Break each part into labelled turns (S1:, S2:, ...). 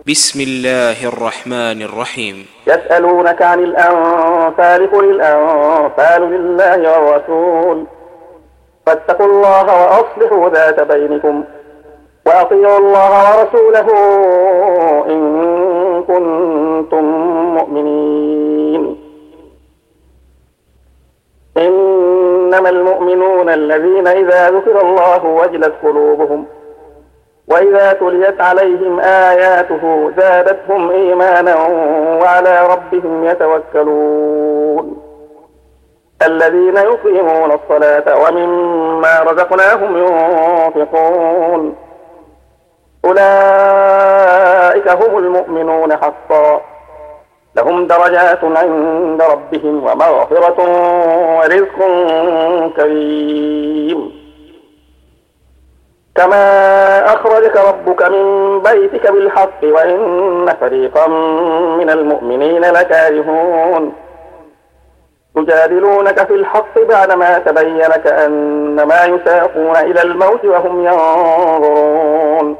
S1: بسم الله الرحمن الرحيم.
S2: يسألونك عن الأنفال قل الأنفال لله والرسول فاتقوا الله وأصلحوا ذات بينكم وأطيعوا الله ورسوله إن كنتم مؤمنين. إنما المؤمنون الذين إذا ذكر الله وجلت قلوبهم وإذا تليت عليهم آياته زادتهم إيمانا وعلى ربهم يتوكلون. الذين يقيمون الصلاة ومما رزقناهم ينفقون أولئك هم المؤمنون حقا لهم درجات عند ربهم ومغفرة ورزق كريم. كما أخرجك ربك من بيتك بالحق وإن فريقا من المؤمنين لكارهون يجادلونك في الحق بعدما تبين كأنما يساقون إلى الموت وهم ينظرون.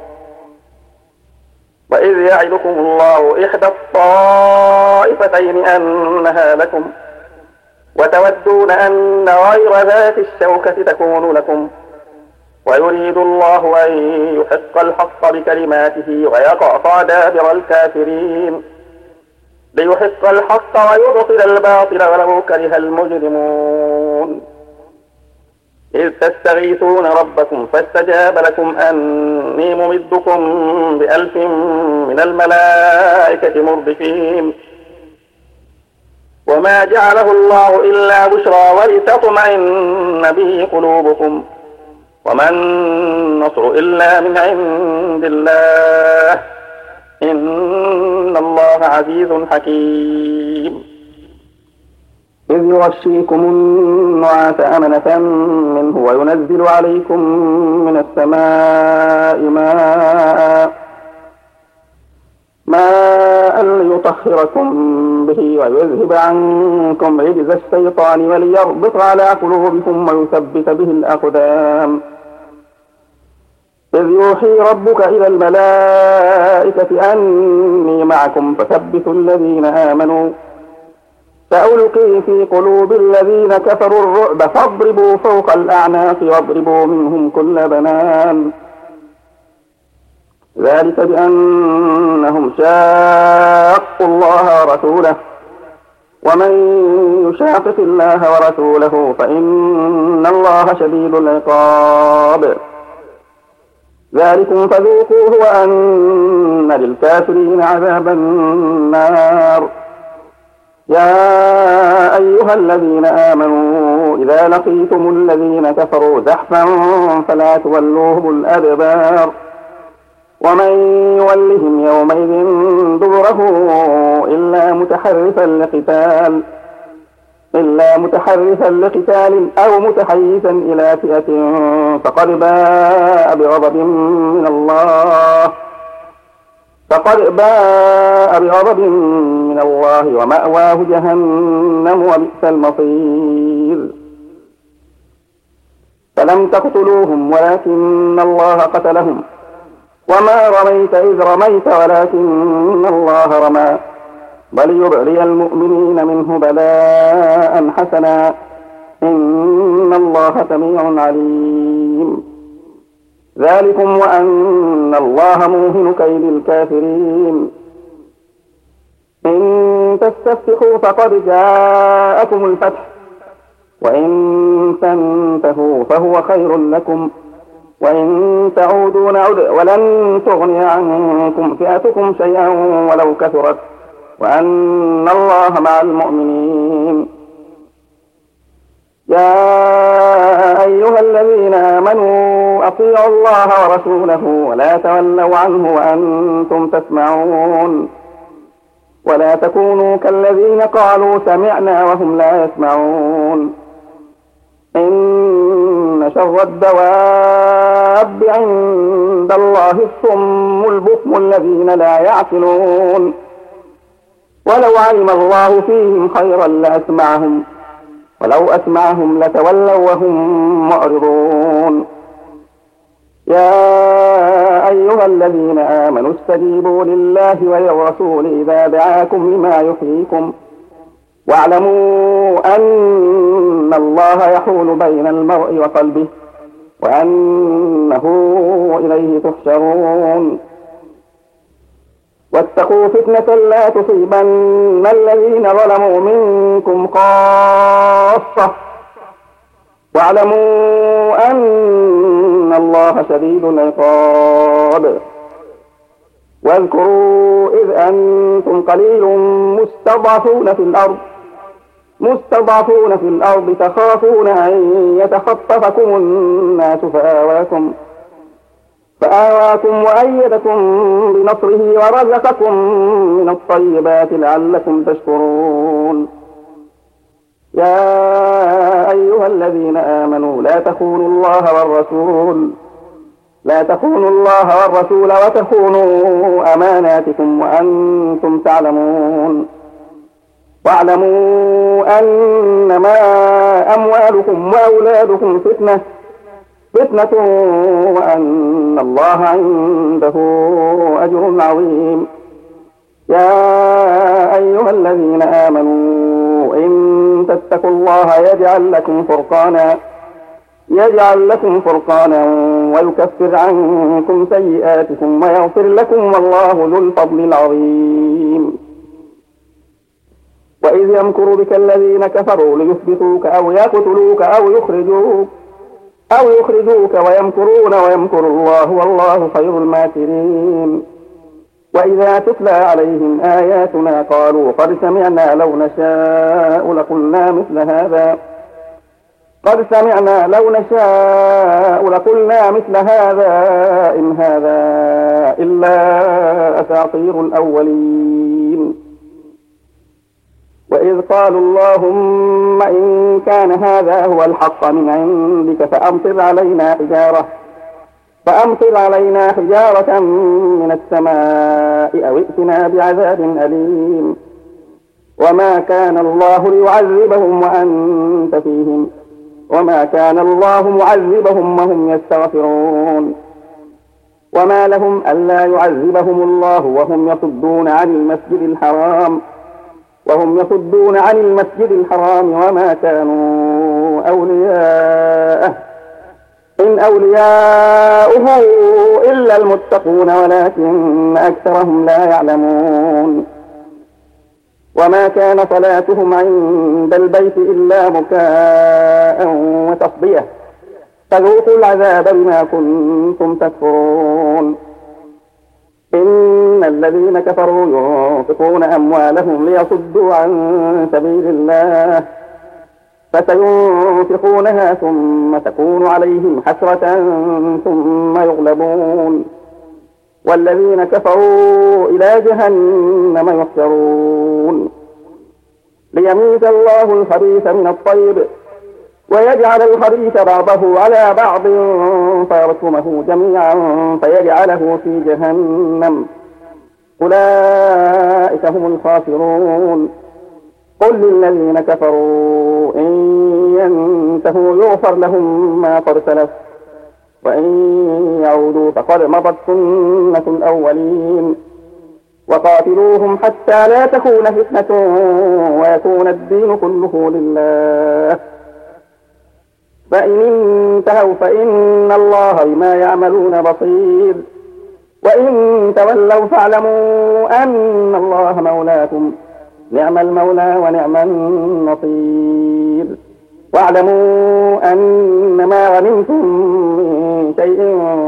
S2: وإذ يعدكم الله إحدى الطائفتين أنها لكم وتودون أن غير ذات الشوكة تكون لكم ويريد الله أن يحق الحق بكلماته ويقطع دابر الكافرين ليحق الحق ويبطل الباطل ولو كره المجرمون. إذ تستغيثون ربكم فاستجاب لكم أني ممدكم ب1000 من الملائكة مردفين. وما جعله الله إلا بشرى ولتطمئن به قلوبكم وما النصر إلا من عند الله إن الله عزيز حكيم. إذ يغشيكم النعاس أمنة منه وينزل عليكم من السماء ماء ليطهركم به ويذهب عنكم رجز الشيطان وليربط على قلوبكم ويثبت به الأقدام. إذ يوحي ربك إلى الملائكة أني معكم فثبتوا الذين آمنوا سألقي في قلوب الذين كفروا الرعب فاضربوا فوق الأعناق واضربوا منهم كل بنان. ذلك بأنهم شاقوا الله ورسوله ومن يشاقق الله ورسوله فإن الله شديد العقاب. ذلكم فذوقوه وأن للكافرين عذاب النار. يا أيها الذين آمنوا إذا لقيتم الذين كفروا زحفا فلا تولوهم الأدبار ومن يولهم يومئذ دبره إلا متحرفا لقتال أو متحيزا إلى فئة فقد باء بغضب من الله ومأواه جهنم وبئس المصير. فلم تقتلوهم ولكن الله قتلهم وما رميت إذ رميت ولكن الله رمى وليبري المؤمنين منه بلاء حسنا إن الله سميع عليم. ذلكم وأن الله موهن كيد الكافرين. إن تستفتحوا فقد جاءكم الفتح وإن تنتهوا فهو خير لكم وإن تعودوا نعد ولن تغني عنكم فئتكم شيئا ولو كثرت وأن الله مع المؤمنين. يا أيها الذين آمنوا أطيعوا الله ورسوله ولا تولوا عنه وأنتم تسمعون ولا تكونوا كالذين قالوا سمعنا وهم لا يسمعون. إن شر الدواب عند الله الصم البكم الذين لا يعقلون. ولو علم الله فيهم خيرا لأسمعهم ولو أسمعهم لتولوا وهم معرضون. يا أيها الذين آمنوا استجيبوا لله وللرسول إذا دعاكم لما يحييكم واعلموا أن الله يحول بين المرء وقلبه وأنه إليه تحشرون واتقوا فتنة لا تصيبن الذين ظلموا منكم خاصة واعلموا أن الله شديد العقاب واذكروا إذ أنتم قليل مستضعفون في الأرض تخافون أن يتخطفكم الناس فآواكم وأيدكم بنصره ورزقكم من الطيبات لعلكم تشكرون يا أيها الذين آمنوا لا تخونوا الله والرسول وتخونوا أماناتكم وأنتم تعلمون واعلموا أنما أموالكم وأولادكم فتنة وأن الله عنده أجر عظيم يا أيها الذين آمنوا إن تتقوا الله يجعل لكم فرقانا ويكفر عنكم سيئاتكم ويغفر لكم والله ذو الفضل العظيم وإذ يمكر بك الذين كفروا ليثبتوك أو يقتلوك أو يخرجوك ويمكرون ويمكر الله والله خير الماكرين وإذا تتلى عليهم آياتنا قالوا قد سمعنا لو نشاء لقلنا مثل هذا إن هذا إلا أساطير الأولين وإذ قالوا اللهم إن كان هذا هو الحق من عندك فأمطر علينا حجارة من السماء أو ائتنا بعذاب أليم وما كان الله ليعذبهم وأنت فيهم وما كان الله معذبهم وهم يستغفرون وما لهم ألا يعذبهم الله وهم يصدون عن المسجد الحرام وما كانوا أولياءه إن أولياؤه إلا المتقون ولكن أكثرهم لا يعلمون وما كان صلاتهم عند البيت إلا بكاء وتصدية فذوقوا العذاب بما كنتم تكفرون إن الذين كفروا ينفقون أموالهم ليصدوا عن سبيل الله فسينفقونها ثم تكون عليهم حسرة ثم يغلبون والذين كفروا إلى جهنم يحشرون ليميز الله الخبيث من الطيب ويجعل الخبيث بعضه على بعض فيركمه جميعا فيجعله في جهنم أولئك هم الخاسرون قل للذين كفروا إن ينتهوا يغفر لهم ما قد سلف وإن يعودوا فقد مضت سنة الأولين وقاتلوهم حتى لا تكون فتنة ويكون الدين كله لله فإن انتهوا فإن الله بما يعملون بصير وإن تولوا فاعلموا أن الله مولاكم نعم المولى ونعم النصير واعلموا أن ما غنمتم من شيء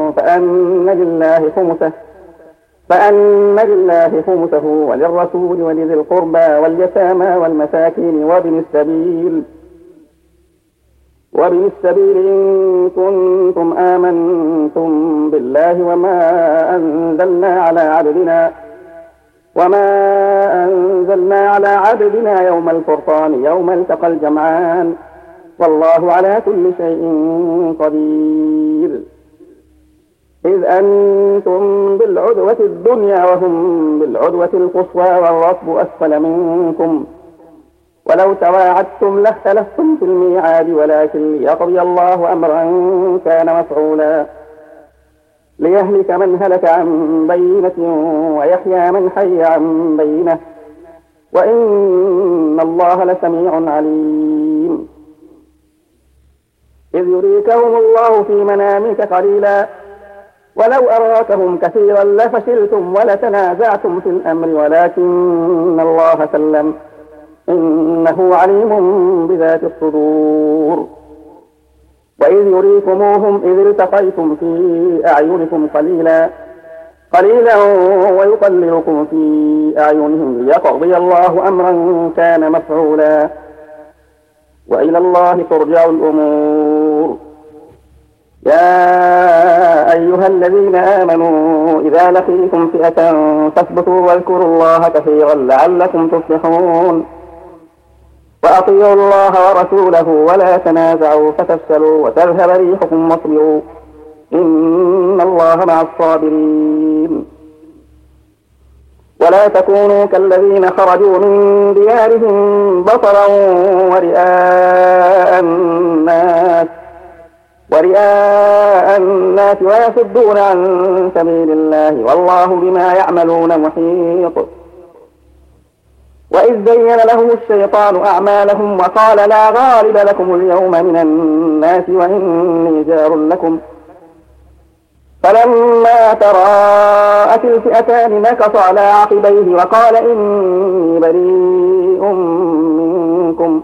S2: فأن لله خمسه وللرسول ولذي القربى واليتامى والمساكين وابن السبيل إن كنتم آمنتم بالله وما أنزلنا على عبدنا يوم الفرقان يوم التقى الجمعان والله على كل شيء قدير إذ أنتم بالعدوة الدنيا وهم بالعدوة القصوى والركب أسفل منكم ولو تواعدتم لاختلفتم في الميعاد ولكن ليقضي الله أمرا كان مفعولا ليهلك من هلك عن بينة ويحيى من حي عن بينة وإن الله لسميع عليم. إذ يريكهم الله في منامك قليلا ولو أراكهم كثيرا لفشلتم ولتنازعتم في الأمر ولكن الله سلم إنه عليم بذات الصدور. وإذ يريكموهم إذ التقيتم في أعينكم قليلا ويقللكم في أعينهم ليقضي الله أمرا كان مفعولا وإلى الله ترجع الأمور. يا أيها الذين آمنوا إذا لقيتم فئة فاثبتوا واذكروا الله كثيرا لعلكم تفلحون. وأطيعوا الله ورسوله ولا تنازعوا فتفشلوا وتذهب ريحكم واصبروا إن الله مع الصابرين. ولا تكونوا كالذين خرجوا من ديارهم بطرا ورئاء الناس ويصدون عن سبيل الله والله بما يعملون محيط. وإذ زين لهم الشيطان أعمالهم وقال لا غالب لكم اليوم من الناس وإني جار لكم فلما تراءت الفئتان نكص على عقبيه وقال إني بريء منكم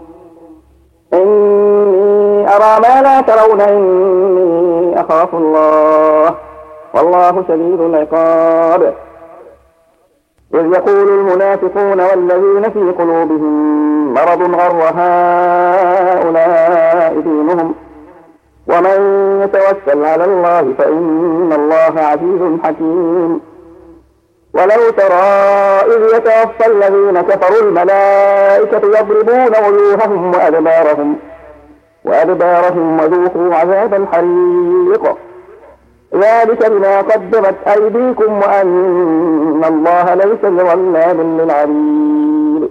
S2: إني أرى ما لا ترون إني أخاف الله والله شديد العقاب. إذ يقول المنافقون والذين في قلوبهم مرض غر هؤلاء دينهم ومن يتوكل على الله فإن الله عزيز حكيم. ولو ترى إذ يتوفى الذين كفروا الملائكة يضربون وجوههم وأدبارهم وذوقوا عذاب الحريق ذلك بما قدمت أيديكم وأن الله ليس بظلام للعبيد.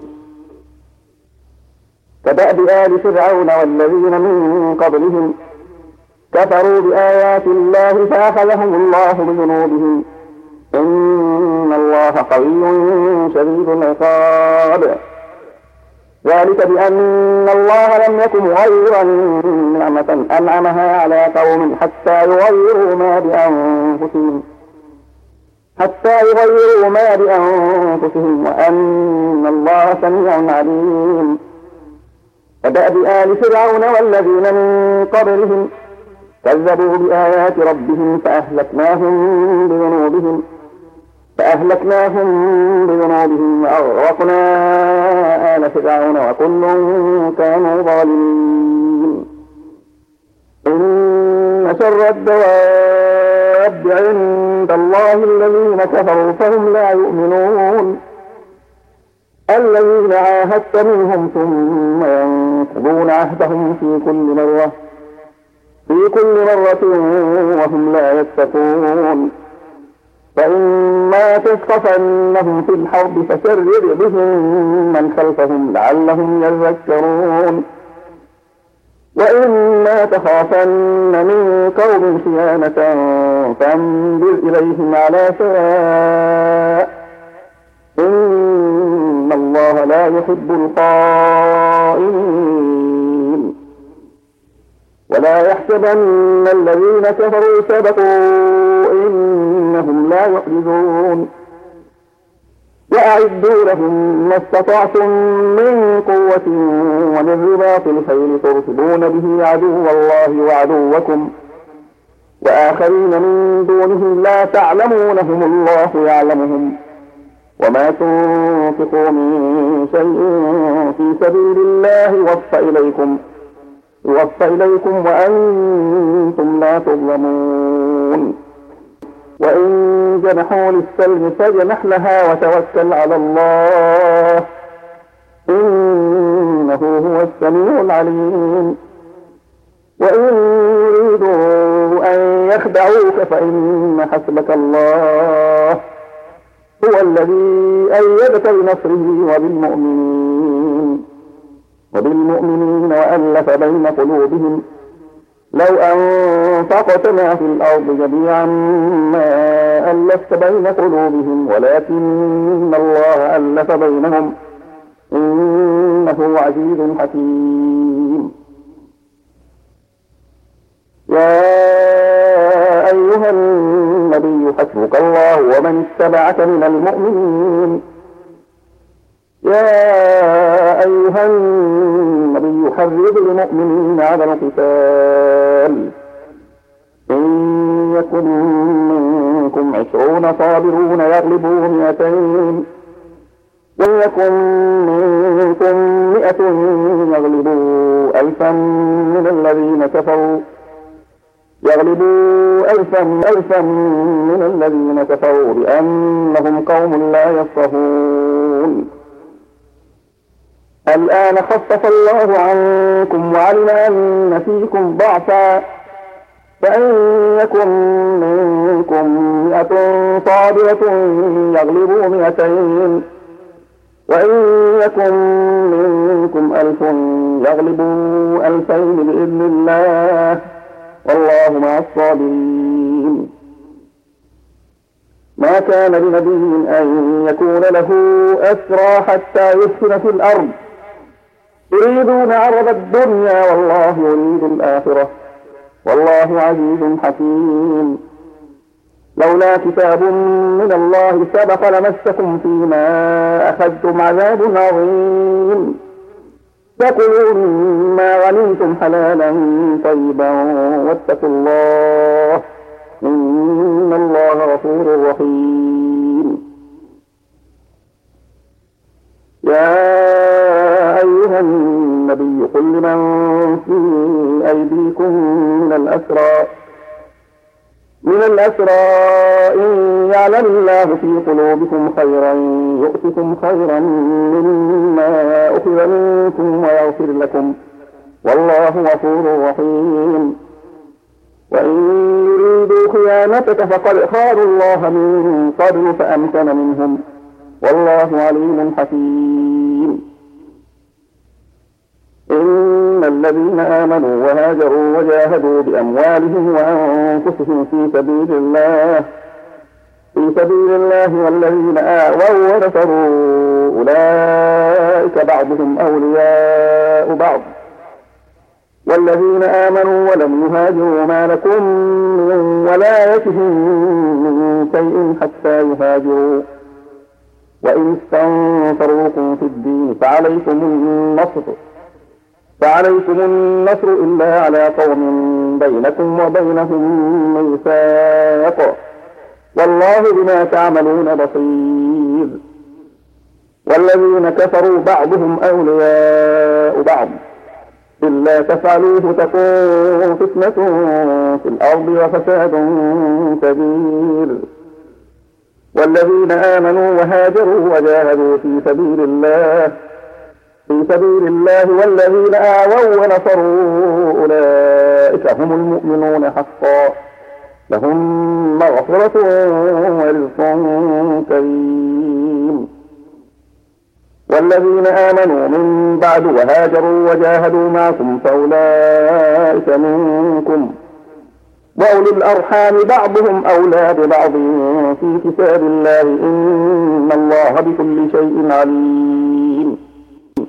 S2: كدأب آل فرعون والذين من قبلهم كفروا بآيات الله فأخذهم الله بذنوبهم إن الله قوي شديد العقاب. ذلك بأن الله لم يكن مغيرا نعمة أنعمها على قوم حتى يغيروا ما بأنفسهم وأن الله سميع عليم. كدأب آل فرعون والذين من قبلهم كذبوا بآيات ربهم فأهلكناهم بذنوبهم وأغرقنا آل فرعون وكل كانوا ظالمين. إن شر الدواب عند الله الذين كفروا فهم لا يؤمنون الذين عاهدت منهم ثم ينقضون عهدهم في كل مرة وهم لا يتقون. فإما تثقفنهم في الحرب فشرد بهم من خلفهم لعلهم يذكرون. وإما تخافن من قوم خيانة فانبذ إليهم على سواء إن الله لا يحب الخائنين. ولا يحسبن الذين كفروا سبقوا إنهم لا يعجزون. وأعدوا لهم ما استطعتم من قوة ومن رباط الخيل ترهبون به عدو الله وعدوكم وآخرين من دونهم لا تعلمونهم الله يعلمهم. وما تنفقوا من شيء في سبيل الله يوفى إليكم وأنتم لا تظلمون. وإن جنحوا للسلم فاجنح لها وتوكل على الله إنه هو السميع العليم. وإن يريدوا أن يخدعوك فإن حسبك الله هو الذي أيدك بنصره وبالمؤمنين وألف بين قلوبهم لو أنفقت ما في الأرض جميعا ما ألفت بين قلوبهم ولكن الله ألف بينهم إنه عزيز حكيم. يا أيها النبي حسبك الله ومن اتبعك من المؤمنين. يا أيها النبي حرض المؤمنين على القتال إن يكن منكم 20 صابرون يغلبوا 200 وإن يكن منكم 100 يغلبوا 1000 من الذين كفروا بأنهم قوم لا يفقهون. الآن خفف الله عنكم وعلم أن فيكم ضعفا فإن يكن منكم 100 صابرة يغلبوا 200 وإن يكن منكم 1000 يغلبوا 2000 بإذن الله والله مع الصابرين. ما كان لنبي أن يكون له أسرى حتى يسكن في الأرض يريدون عرض الدنيا والله يريد الآخرة والله عزيز حكيم. لولا كتاب من الله سبق لمسكم فيما أخذتم عذاب عظيم. فكلوا مما غنمتم حلالا طيبا واتقوا الله إن الله غفور رحيم. يا أيها النبي قل لمن في أيديكم من الأسرى إن يعلم الله في قلوبكم خيرا يؤتكم خيرا مما أخذ منكم ويغفر لكم والله غفور رحيم. وإن يريدوا خيانتك فقد خانوا الله من قبل فأمكن منهم والله عليم حكيم. إن الذين آمنوا وهاجروا وجاهدوا بأموالهم وأنفسهم في سبيل الله والذين آووا ونصروا أولئك بعضهم أولياء بعض والذين آمنوا ولم يهاجروا ما لكم من ولايتهم من شيء حتى يهاجروا وإن استنصروكم في الدين فعليكم النصر إلا على قوم بينكم وبينهم ميثاق والله بما تعملون بصير. والذين كفروا بعضهم أولياء بعض إلا تفعلوه تكون فتنة في الأرض وفساد كبير. والذين آمنوا وهاجروا وجاهدوا في سبيل الله والذين آووا ونصروا أولئك هم المؤمنون حقا لهم مغفرة ورزق كريم. والذين آمنوا من بعد وهاجروا وجاهدوا معكم فأولئك منكم وأولي الأرحام بعضهم أولى ببعض في كتاب الله إن الله بكل شيء عليم.